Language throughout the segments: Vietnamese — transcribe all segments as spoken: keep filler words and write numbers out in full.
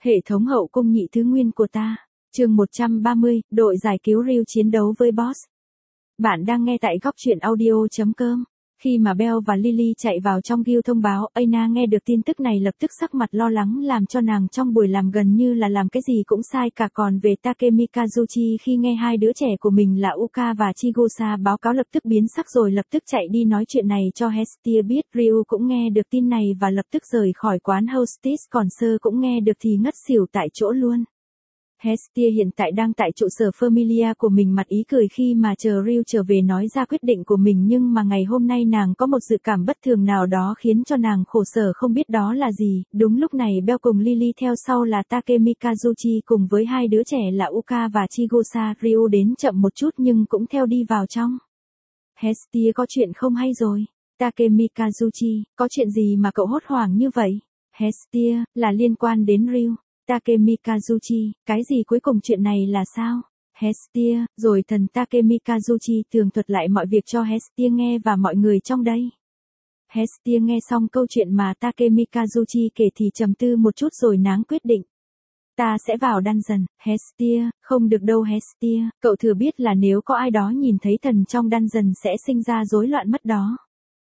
Hệ thống hậu cung nhị thứ nguyên của ta. Chương một trăm ba mươi, đội giải cứu Ryu chiến đấu với boss. Bạn đang nghe tại góc truyện audio chấm com. Khi mà Belle và Lily chạy vào trong guild thông báo, Aina nghe được tin tức này lập tức sắc mặt lo lắng làm cho nàng trong buổi làm gần như là làm cái gì cũng sai cả. Còn về Takemi Kazuchi khi nghe hai đứa trẻ của mình là Uka và Chigusa báo cáo lập tức biến sắc rồi lập tức chạy đi nói chuyện này cho Hestia biết. Ryu cũng nghe được tin này và lập tức rời khỏi quán hostess, còn Sơ cũng nghe được thì ngất xỉu tại chỗ luôn. Hestia hiện tại đang tại trụ sở Familia của mình mặt ý cười khi mà chờ Ryu trở về nói ra quyết định của mình, nhưng mà ngày hôm nay nàng có một dự cảm bất thường nào đó khiến cho nàng khổ sở không biết đó là gì. Đúng lúc này Belle cùng Lily theo sau là Takemi Kazuchi cùng với hai đứa trẻ là Uka và Chigusa. Ryu đến chậm một chút nhưng cũng theo đi vào trong. Hestia có chuyện không hay rồi. Takemi Kazuchi, có chuyện gì mà cậu hốt hoảng như vậy? Hestia, là liên quan đến Ryu. Takemi Kazuchi, cái gì cuối cùng chuyện này là sao? Hestia, rồi thần Takemi Kazuchi tường thuật lại mọi việc cho Hestia nghe và mọi người trong đây. Hestia nghe xong câu chuyện mà Takemi Kazuchi kể thì trầm tư một chút rồi náng quyết định. Ta sẽ vào dungeon. Hestia, không được đâu Hestia, cậu thừa biết là nếu có ai đó nhìn thấy thần trong dungeon sẽ sinh ra rối loạn mất đó.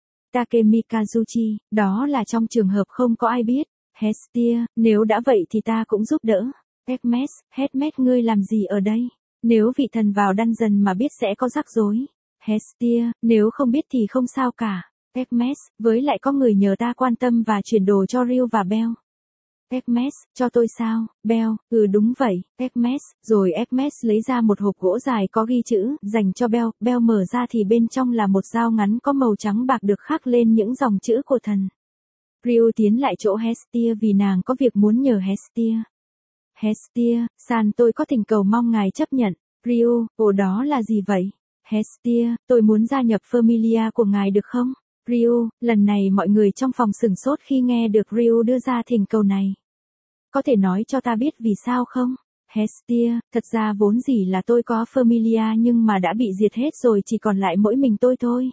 Takemi Kazuchi, đó là trong trường hợp không có ai biết. Hestia, nếu đã vậy thì ta cũng giúp đỡ. Hermes, Hermes ngươi làm gì ở đây? Nếu vị thần vào dungeon mà biết sẽ có rắc rối. Hestia, nếu không biết thì không sao cả. Hermes, với lại có người nhờ ta quan tâm và chuyển đồ cho Ryu và Belle. Hermes, cho tôi sao? Belle, ừ đúng vậy. Hermes, rồi Hermes lấy ra một hộp gỗ dài có ghi chữ, dành cho Belle. Belle mở ra thì bên trong là một dao ngắn có màu trắng bạc được khắc lên những dòng chữ của thần. Ryu tiến lại chỗ Hestia vì nàng có việc muốn nhờ Hestia. Hestia, san tôi có thỉnh cầu mong ngài chấp nhận. Ryu, ồ đó là gì vậy? Hestia, tôi muốn gia nhập Familia của ngài được không? Ryu, lần này mọi người trong phòng sửng sốt khi nghe được Ryu đưa ra thỉnh cầu này. Có thể nói cho ta biết vì sao không? Hestia, thật ra vốn gì là tôi có Familia nhưng mà đã bị diệt hết rồi, chỉ còn lại mỗi mình tôi thôi.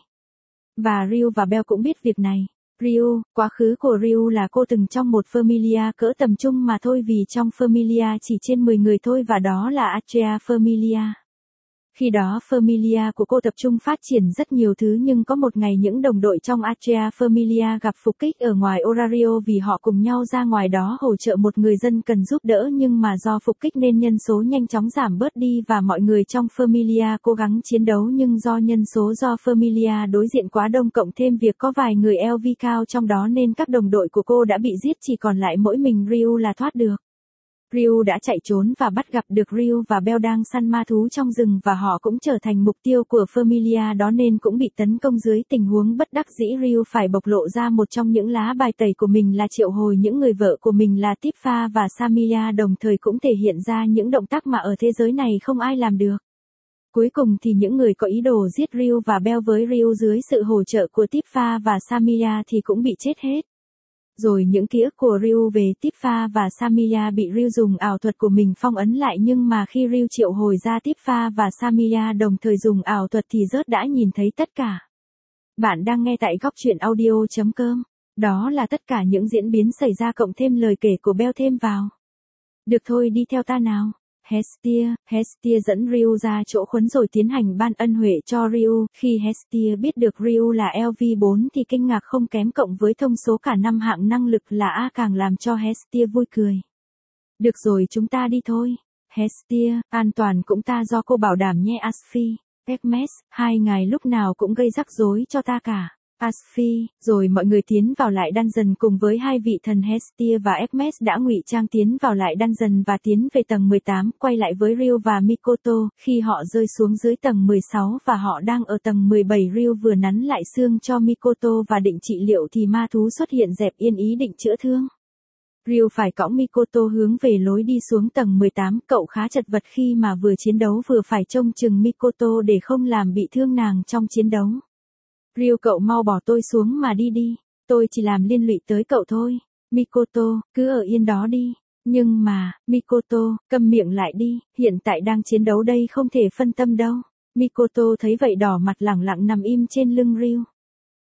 Và Ryu và Belle cũng biết việc này. Ryu, quá khứ của Ryu là cô từng trong một Familia cỡ tầm trung mà thôi, vì trong Familia chỉ trên mười người thôi và đó là Atrea Familia. Khi đó Familia của cô tập trung phát triển rất nhiều thứ, nhưng có một ngày những đồng đội trong Atrea Familia gặp phục kích ở ngoài Orario vì họ cùng nhau ra ngoài đó hỗ trợ một người dân cần giúp đỡ, nhưng mà do phục kích nên nhân số nhanh chóng giảm bớt đi và mọi người trong Familia cố gắng chiến đấu, nhưng do nhân số do Familia đối diện quá đông cộng thêm việc có vài người lờ vê cao trong đó nên các đồng đội của cô đã bị giết, chỉ còn lại mỗi mình Ryu là thoát được. Ryu đã chạy trốn và bắt gặp được Ryu và Belle đang săn ma thú trong rừng và họ cũng trở thành mục tiêu của Familia đó nên cũng bị tấn công. Dưới tình huống bất đắc dĩ Ryu phải bộc lộ ra một trong những lá bài tẩy của mình là triệu hồi những người vợ của mình là Tifa và Samia, đồng thời cũng thể hiện ra những động tác mà ở thế giới này không ai làm được. Cuối cùng thì những người có ý đồ giết Ryu và Belle với Ryu dưới sự hỗ trợ của Tifa và Samia thì cũng bị chết hết. Rồi những ký ức của Ryu về Tifa và Samia bị Ryu dùng ảo thuật của mình phong ấn lại, nhưng mà khi Ryu triệu hồi ra Tifa và Samia đồng thời dùng ảo thuật thì rớt đã nhìn thấy tất cả. Bạn đang nghe tại góc truyện audio chấm com. Đó là tất cả những diễn biến xảy ra cộng thêm lời kể của Belle thêm vào. Được thôi, đi theo ta nào. Hestia, Hestia dẫn Ryu ra chỗ khuấn rồi tiến hành ban ân huệ cho Ryu. Khi Hestia biết được Ryu là lv bốn thì kinh ngạc không kém, cộng với thông số cả năm hạng năng lực là A càng làm cho Hestia vui cười. Được rồi, chúng ta đi thôi. Hestia, an toàn cũng ta do cô bảo đảm nhé Asphi. Hermes, hai ngài lúc nào cũng gây rắc rối cho ta cả. Asphi, rồi mọi người tiến vào lại dungeon cùng với hai vị thần. Hestia và Hermes đã ngụy trang tiến vào lại dungeon và tiến về tầng mười tám, quay lại với Ryu và Mikoto. Khi họ rơi xuống dưới tầng mười sáu và họ đang ở tầng mười bảy, Ryu vừa nắn lại xương cho Mikoto và định trị liệu thì ma thú xuất hiện dẹp yên ý định chữa thương. Ryu phải cõng Mikoto hướng về lối đi xuống tầng mười tám, cậu khá chật vật khi mà vừa chiến đấu vừa phải trông chừng Mikoto để không làm bị thương nàng trong chiến đấu. Ryu, cậu mau bỏ tôi xuống mà đi đi, tôi chỉ làm liên lụy tới cậu thôi. Mikoto, cứ ở yên đó đi. Nhưng mà, Mikoto, câm miệng lại đi, hiện tại đang chiến đấu đây không thể phân tâm đâu. Mikoto thấy vậy đỏ mặt lẳng lặng nằm im trên lưng Ryu.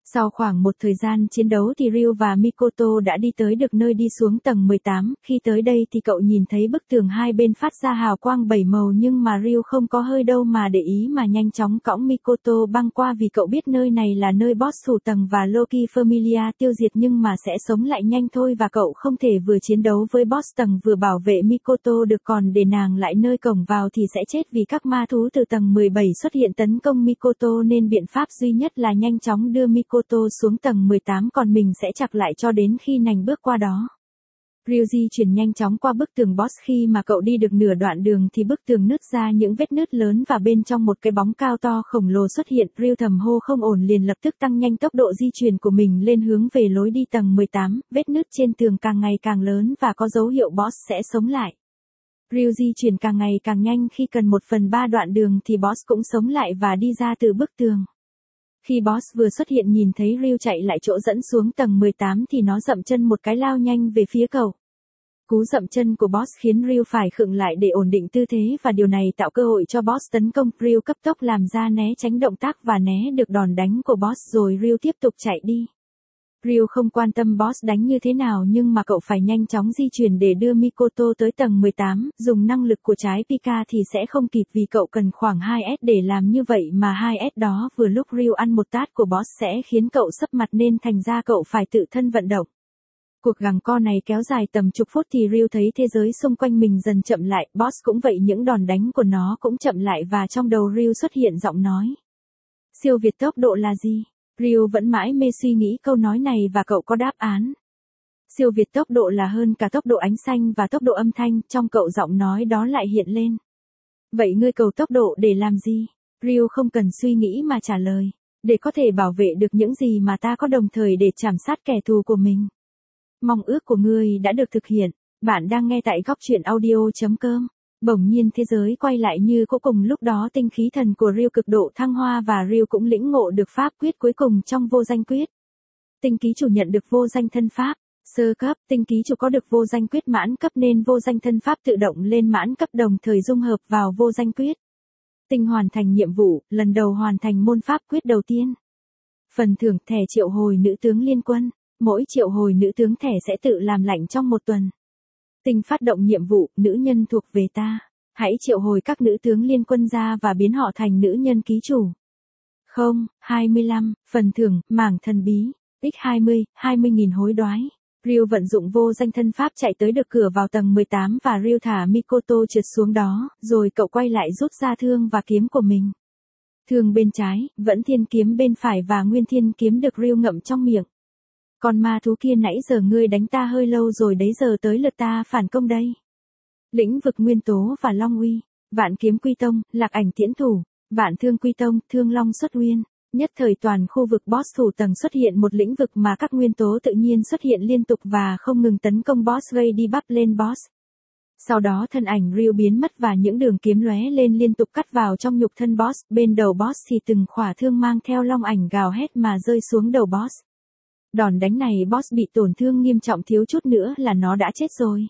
Sau khoảng một thời gian chiến đấu thì Ryu và Mikoto đã đi tới được nơi đi xuống tầng mười tám, khi tới đây thì cậu nhìn thấy bức tường hai bên phát ra hào quang bảy màu nhưng mà Ryu không có hơi đâu mà để ý mà nhanh chóng cõng Mikoto băng qua vì cậu biết nơi này là nơi boss thủ tầng và Loki Familia tiêu diệt nhưng mà sẽ sống lại nhanh thôi và cậu không thể vừa chiến đấu với boss tầng vừa bảo vệ Mikoto được còn để nàng lại nơi cổng vào thì sẽ chết vì các ma thú từ tầng mười bảy xuất hiện tấn công Mikoto nên biện pháp duy nhất là nhanh chóng đưa Mikoto Mikoto xuống tầng mười tám còn mình sẽ chặt lại cho đến khi nàng bước qua đó. Ryu di chuyển nhanh chóng qua bức tường boss khi mà cậu đi được nửa đoạn đường thì bức tường nứt ra những vết nứt lớn và bên trong một cái bóng cao to khổng lồ xuất hiện. Ryu thầm hô không ổn liền lập tức tăng nhanh tốc độ di chuyển của mình lên hướng về lối đi tầng mười tám, vết nứt trên tường càng ngày càng lớn và có dấu hiệu boss sẽ sống lại. Ryu di chuyển càng ngày càng nhanh khi cần một phần ba đoạn đường thì boss cũng sống lại và đi ra từ bức tường. Khi boss vừa xuất hiện nhìn thấy Ryu chạy lại chỗ dẫn xuống tầng mười tám thì nó dậm chân một cái lao nhanh về phía cậu. Cú dậm chân của boss khiến Ryu phải khựng lại để ổn định tư thế và điều này tạo cơ hội cho boss tấn công. Ryu cấp tốc làm ra né tránh động tác và né được đòn đánh của boss rồi Ryu tiếp tục chạy đi. Ryu không quan tâm boss đánh như thế nào nhưng mà cậu phải nhanh chóng di chuyển để đưa Mikoto tới tầng mười tám, dùng năng lực của trái Pika thì sẽ không kịp vì cậu cần khoảng hai S để làm như vậy mà hai S đó vừa lúc Ryu ăn một tát của boss sẽ khiến cậu sấp mặt nên thành ra cậu phải tự thân vận động. Cuộc giằng co này kéo dài tầm chục phút thì Ryu thấy thế giới xung quanh mình dần chậm lại, boss cũng vậy những đòn đánh của nó cũng chậm lại và trong đầu Ryu xuất hiện giọng nói. Siêu việt tốc độ là gì? Ryu vẫn mãi mê suy nghĩ câu nói này và cậu có đáp án. Siêu việt tốc độ là hơn cả tốc độ ánh xanh và tốc độ âm thanh, trong cậu giọng nói đó lại hiện lên. Vậy ngươi cầu tốc độ để làm gì? Ryu không cần suy nghĩ mà trả lời. Để có thể bảo vệ được những gì mà ta có đồng thời để chảm sát kẻ thù của mình. Mong ước của ngươi đã được thực hiện. Bạn đang nghe tại góc truyện audio chấm com. Bỗng nhiên thế giới quay lại như cũ cùng lúc đó tinh khí thần của Ryu cực độ thăng hoa và Ryu cũng lĩnh ngộ được pháp quyết cuối cùng trong vô danh quyết. Tinh ký chủ nhận được vô danh thân pháp. Sơ cấp, tinh ký chủ có được vô danh quyết mãn cấp nên vô danh thân pháp tự động lên mãn cấp đồng thời dung hợp vào vô danh quyết. Tinh hoàn thành nhiệm vụ, lần đầu hoàn thành môn pháp quyết đầu tiên. Phần thưởng thẻ triệu hồi nữ tướng liên quân. Mỗi triệu hồi nữ tướng thẻ sẽ tự làm lạnh trong một tuần. Tinh phát động nhiệm vụ, nữ nhân thuộc về ta. Hãy triệu hồi các nữ tướng liên quân ra và biến họ thành nữ nhân ký chủ. không, hai mươi lăm, phần thưởng, mảng thần bí. x hai mươi, hai mươi nghìn hối đoái. Ryu vận dụng vô danh thân pháp chạy tới được cửa vào tầng mười tám và Ryu thả Mikoto trượt xuống đó, rồi cậu quay lại rút ra thương và kiếm của mình. Thương bên trái, vẫn thiên kiếm bên phải và nguyên thiên kiếm được Ryu ngậm trong miệng. Con ma thú kia nãy giờ ngươi đánh ta hơi lâu rồi đấy giờ tới lượt ta phản công đây. Lĩnh vực nguyên tố và long uy, vạn kiếm quy tông, lạc ảnh tiễn thủ, vạn thương quy tông, thương long xuất uyên. Nhất thời toàn khu vực boss thủ tầng xuất hiện một lĩnh vực mà các nguyên tố tự nhiên xuất hiện liên tục và không ngừng tấn công boss gây đi bắp lên boss. Sau đó thân ảnh Ryu biến mất và những đường kiếm lóe lên liên tục cắt vào trong nhục thân boss, bên đầu boss thì từng khỏa thương mang theo long ảnh gào hét mà rơi xuống đầu boss. Đòn đánh này boss bị tổn thương nghiêm trọng thiếu chút nữa là nó đã chết rồi.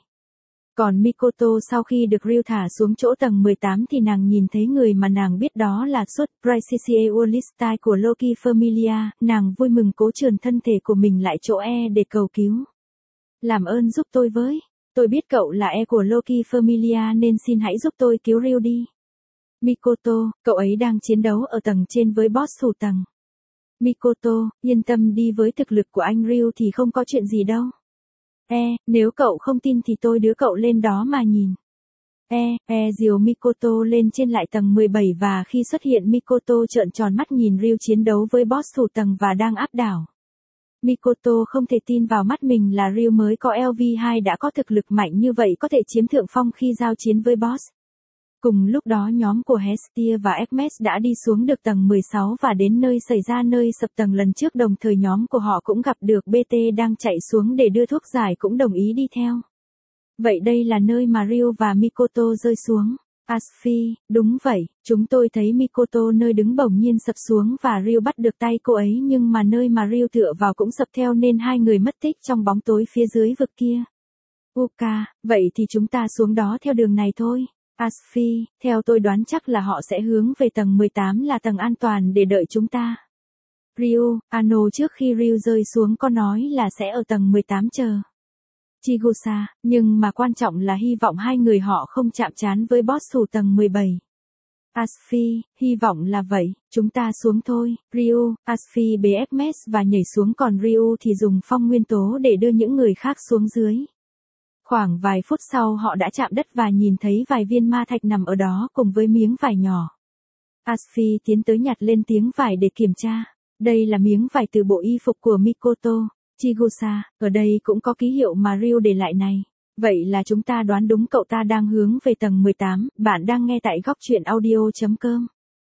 Còn Mikoto sau khi được Ryu thả xuống chỗ tầng mười tám thì nàng nhìn thấy người mà nàng biết đó là Sốt Briseis Ulistai của Loki Familia, nàng vui mừng cố trườn thân thể của mình lại chỗ E để cầu cứu. Làm ơn giúp tôi với, tôi biết cậu là E của Loki Familia nên xin hãy giúp tôi cứu Ryu đi. Mikoto, cậu ấy đang chiến đấu ở tầng trên với boss thủ tầng. Mikoto, yên tâm đi với thực lực của anh Ryu thì không có chuyện gì đâu. E, nếu cậu không tin thì tôi đưa cậu lên đó mà nhìn. E, E dìu Mikoto lên trên lại tầng mười bảy và khi xuất hiện Mikoto trợn tròn mắt nhìn Ryu chiến đấu với boss thủ tầng và đang áp đảo. Mikoto không thể tin vào mắt mình là Ryu mới có L V hai đã có thực lực mạnh như vậy có thể chiếm thượng phong khi giao chiến với boss. Cùng lúc đó nhóm của Hestia và Hermes đã đi xuống được tầng mười sáu và đến nơi xảy ra nơi sập tầng lần trước đồng thời nhóm của họ cũng gặp được bê tê đang chạy xuống để đưa thuốc giải cũng đồng ý đi theo. Vậy đây là nơi mà Ryu và Mikoto rơi xuống. Asfi, đúng vậy, chúng tôi thấy Mikoto nơi đứng bỗng nhiên sập xuống và Ryu bắt được tay cô ấy nhưng mà nơi mà Ryu tựa vào cũng sập theo nên hai người mất tích trong bóng tối phía dưới vực kia. Uka, vậy thì chúng ta xuống đó theo đường này thôi. Asfi, theo tôi đoán chắc là họ sẽ hướng về tầng mười tám là tầng an toàn để đợi chúng ta. Ryu, Ano trước khi Ryu rơi xuống có nói là sẽ ở tầng mười tám chờ Chigusa, nhưng mà quan trọng là hy vọng hai người họ không chạm trán với boss thủ tầng mười bảy. Asfi, hy vọng là vậy, chúng ta xuống thôi. Ryu, Asfi bế Hermes và nhảy xuống, còn Ryu thì dùng phong nguyên tố để đưa những người khác xuống dưới. Khoảng vài phút sau họ đã chạm đất và nhìn thấy vài viên ma thạch nằm ở đó cùng với miếng vải nhỏ. Asfi tiến tới nhặt lên tiếng vải để kiểm tra. Đây là miếng vải từ bộ y phục của Mikoto. Chigusa, ở đây cũng có ký hiệu mà Ryu để lại này. Vậy là chúng ta đoán đúng, cậu ta đang hướng về tầng mười tám, bạn đang nghe tại góc truyện audio chấm com.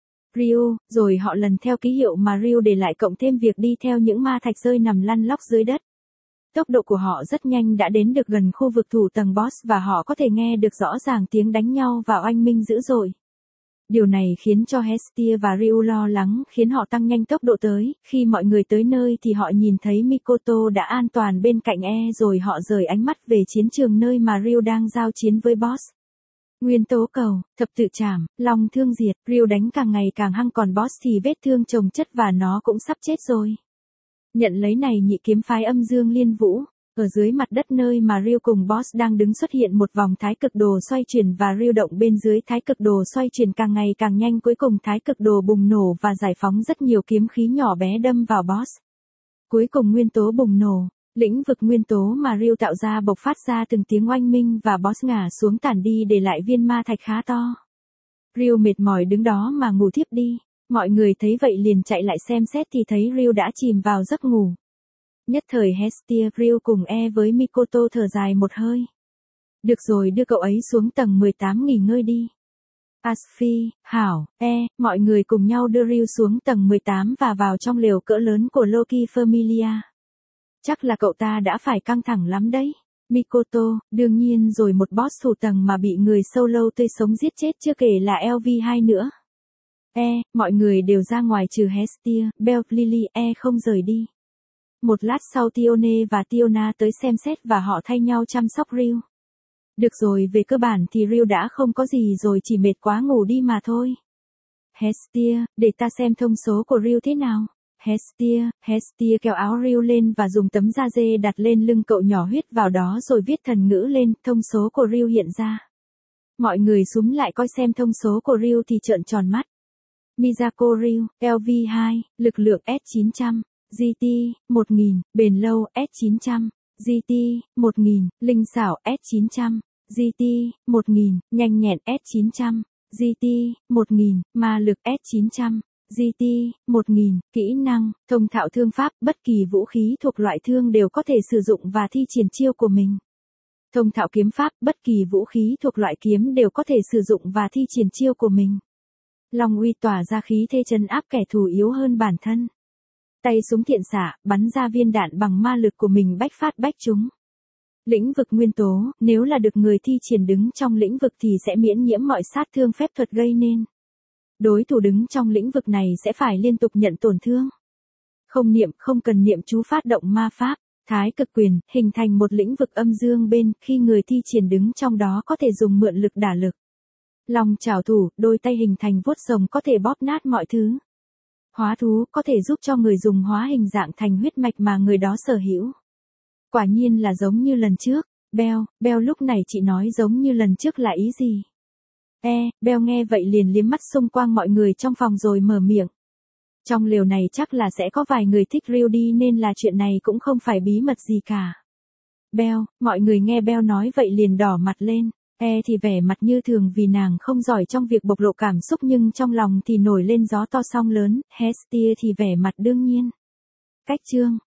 Ryu, rồi họ lần theo ký hiệu mà Ryu để lại cộng thêm việc đi theo những ma thạch rơi nằm lăn lóc dưới đất. Tốc độ của họ rất nhanh đã đến được gần khu vực thủ tầng boss và họ có thể nghe được rõ ràng tiếng đánh nhau và oanh minh dữ dội. Điều này khiến cho Hestia và Ryu lo lắng, khiến họ tăng nhanh tốc độ tới. Khi mọi người tới nơi thì họ nhìn thấy Mikoto đã an toàn bên cạnh E, rồi họ rời ánh mắt về chiến trường nơi mà Ryu đang giao chiến với boss. Nguyên tố cầu, thập tự trảm, long thương diệt. Ryu đánh càng ngày càng hăng, còn boss thì vết thương chồng chất và nó cũng sắp chết rồi. Nhận lấy này, nhị kiếm phái âm dương liên vũ. Ở dưới mặt đất nơi mà Ryu cùng boss đang đứng xuất hiện một vòng thái cực đồ xoay chuyển và Ryu động bên dưới thái cực đồ xoay chuyển càng ngày càng nhanh, cuối cùng thái cực đồ bùng nổ và giải phóng rất nhiều kiếm khí nhỏ bé đâm vào boss. Cuối cùng nguyên tố bùng nổ, lĩnh vực nguyên tố mà Ryu tạo ra bộc phát ra từng tiếng oanh minh và boss ngã xuống tàn đi để lại viên ma thạch khá to. Ryu mệt mỏi đứng đó mà ngủ thiếp đi. Mọi người thấy vậy liền chạy lại xem xét thì thấy Ryu đã chìm vào giấc ngủ. Nhất thời Hestia, Ryu cùng E với Mikoto thở dài một hơi. Được rồi, đưa cậu ấy xuống tầng mười tám nghỉ ngơi đi. Asfi, Hảo, E, mọi người cùng nhau đưa Ryu xuống tầng mười tám và vào trong lều cỡ lớn của Loki Familia. Chắc là cậu ta đã phải căng thẳng lắm đấy. Mikoto, đương nhiên rồi, một boss thủ tầng mà bị người solo tươi sống giết chết, chưa kể là L V hai nữa. E, mọi người đều ra ngoài trừ Hestia, Bell, Lily, E không rời đi. Một lát sau Tione và Tiona tới xem xét và họ thay nhau chăm sóc Ryu. Được rồi, về cơ bản thì Ryu đã không có gì rồi, chỉ mệt quá ngủ đi mà thôi. Hestia, để ta xem thông số của Ryu thế nào. Hestia, Hestia kéo áo Ryu lên và dùng tấm da dê đặt lên lưng cậu, nhỏ huyết vào đó rồi viết thần ngữ lên, thông số của Ryu hiện ra. Mọi người súm lại coi xem thông số của Ryu thì trợn tròn mắt. Miyako Ryu, L V hai, lực lượng S chín trăm. G T, một nghìn, bền lâu, S chín trăm, G T, một nghìn, linh xảo, S chín trăm, G T, một nghìn, nhanh nhẹn, S chín trăm, G T, một nghìn, ma lực, S chín trăm, G T, một nghìn, kỹ năng, thông thạo thương pháp, bất kỳ vũ khí thuộc loại thương đều có thể sử dụng và thi triển chiêu của mình. Thông thạo kiếm pháp, bất kỳ vũ khí thuộc loại kiếm đều có thể sử dụng và thi triển chiêu của mình. Long uy tỏa ra khí thế trấn áp kẻ thù yếu hơn bản thân. Tay súng thiện xạ, bắn ra viên đạn bằng ma lực của mình bách phát bách trúng. Lĩnh vực nguyên tố, nếu là được người thi triển đứng trong lĩnh vực thì sẽ miễn nhiễm mọi sát thương phép thuật gây nên. Đối thủ đứng trong lĩnh vực này sẽ phải liên tục nhận tổn thương. Không niệm, không cần niệm chú phát động ma pháp, thái cực quyền, hình thành một lĩnh vực âm dương bên, khi người thi triển đứng trong đó có thể dùng mượn lực đả lực. Lòng trảo thủ, đôi tay hình thành vuốt rồng có thể bóp nát mọi thứ. Hóa thú có thể giúp cho người dùng hóa hình dạng thành huyết mạch mà người đó sở hữu. Quả nhiên là giống như lần trước. Bell, Bell lúc này chị nói giống như lần trước là ý gì? E, Bell nghe vậy liền liếm mắt xung quanh mọi người trong phòng rồi mở miệng. Trong lều này chắc là sẽ có vài người thích Ryu đi nên là chuyện này cũng không phải bí mật gì cả. Bell, mọi người nghe Bell nói vậy liền đỏ mặt lên. E thì vẻ mặt như thường vì nàng không giỏi trong việc bộc lộ cảm xúc, nhưng trong lòng thì nổi lên gió to sóng lớn. Hestia thì vẻ mặt đương nhiên. Cách chương